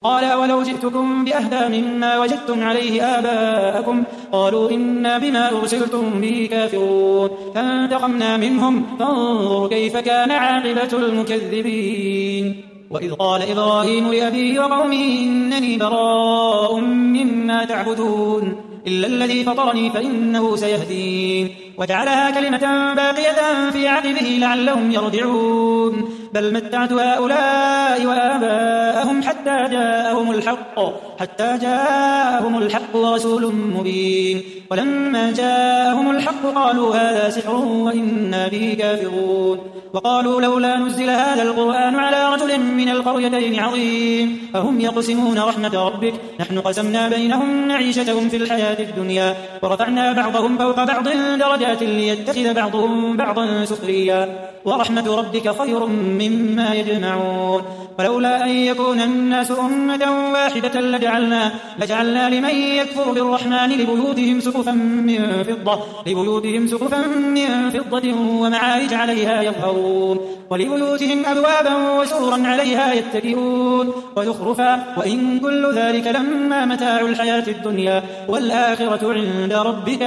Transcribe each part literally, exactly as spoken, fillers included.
قال أولو جئتكم بأهدى مما وجدتم عليه آباءكم قالوا إنا بما أرسلتم به كافرون فانتقمنا منهم فانظر كيف كان عاقبة المكذبين. وإذ قال إبراهيم لأبيه وقومه إنني براء مما تعبدون إلا الذي فطرني فإنه سيهدين وجعلها كلمة باقية في عقبه لعلهم يرجعون بل متعت هؤلاء وآباءهم حتى جاءهم الحق حتى جاءهم الحق ورسول مبين ولما جاءهم الحق قالوا هذا سحر وإنا به كافرون وقالوا لولا نزل هذا القرآن على رجل من القريتين عظيم أهم يقسمون رحمة ربك نحن قسمنا بينهم معيشتهم في الحياة الدنيا ورفعنا بعضهم فوق بعض درجات ليتخذ بعضهم بعضا سخريا ورحمة ربك خير مما يجمعون ولولا أن يكون الناس أمة واحدة لجعلنا, لجعلنا لمن يكفر بالرحمن لبيوتهم سقفا من فضة لبيوتهم سقفا من فضة ومعارج عليها يظهرون ولبيوتهم أبوابا وسورا عليها يتكئون وزخرفا وإن كل ذلك لما متاع الحياة الدنيا والآخرة عند ربك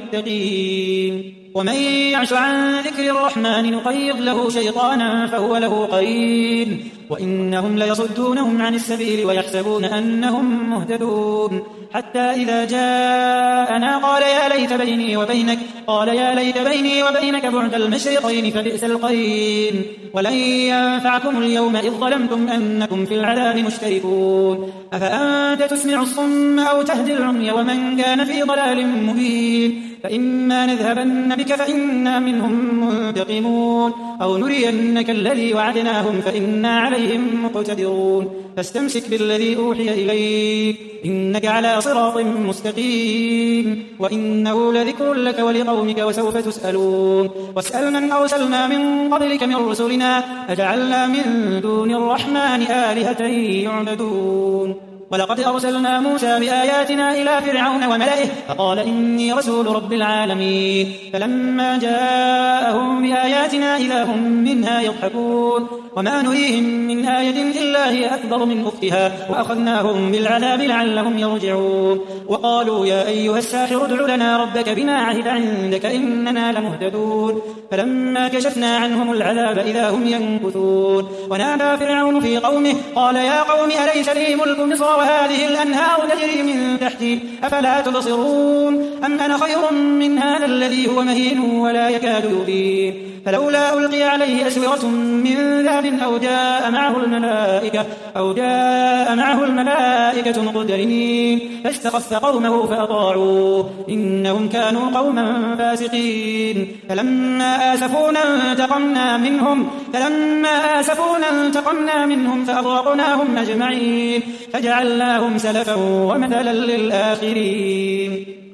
للمتقين. ومن يعش عن ذكر الرحمن نقيض له شيطانا فهو له قرين وإنهم ليصدونهم عن السبيل ويحسبون أنهم مهتدون حتى إذا جاءنا قال يا ليت بيني وبينك قال يا ليت بيني وبينك بعد المشرقين فبئس القرين ولن ينفعكم اليوم إذ ظلمتم أنكم في العذاب مشتركون أفأنت تسمع الصم أو تهدي العمي ومن كان في ضلال مبين فإما نذهبن بك فإنا منهم منتقمون أو نرينك الذي وعدناهم فإنا عليهم مقتدرون فاستمسك بالذي أوحي إليك إنك على صراط مستقيم وإنه لذكر لك ولقومك وسوف تسألون واسأل من أرسلنا من قبلك من رسلنا أجعلنا من دون الرحمن آلهة يعبدون ولقد أرسلنا موسى بآياتنا إلى فرعون وملئه فقال إني رسول رب العالمين فلما جاءهم بآياتنا إذا هم منها يضحكون وما نريهم من آية إلا هي أكبر من أختها وأخذناهم بالعذاب لعلهم يرجعون وقالوا يا أيها الساحر ادع لنا ربك بما عهد عندك إننا لمهتدون فلما كشفنا عنهم العذاب إذا هم ينكثون ونادى فرعون في قومه قال يا قوم أليس لي ملك مصر وهذه الأنهار تجري من تحتي أفلا تبصرون أم أنا خير من هذا الذي هو مهين ولا يكاد يبين فلولا ألقي عليه أسورة من ذهب أو جاء معه الملائكة أو جاء معه الملائكة مقترنين فاستخف قومه فأطاعوه إنهم كانوا قوما فاسقين فلما آسفونا انتقمنا منهم فلما آسفونا انتقمنا منهم فأغرقناهم أجمعين فجعلناهم سلفا ومثلا للآخرين.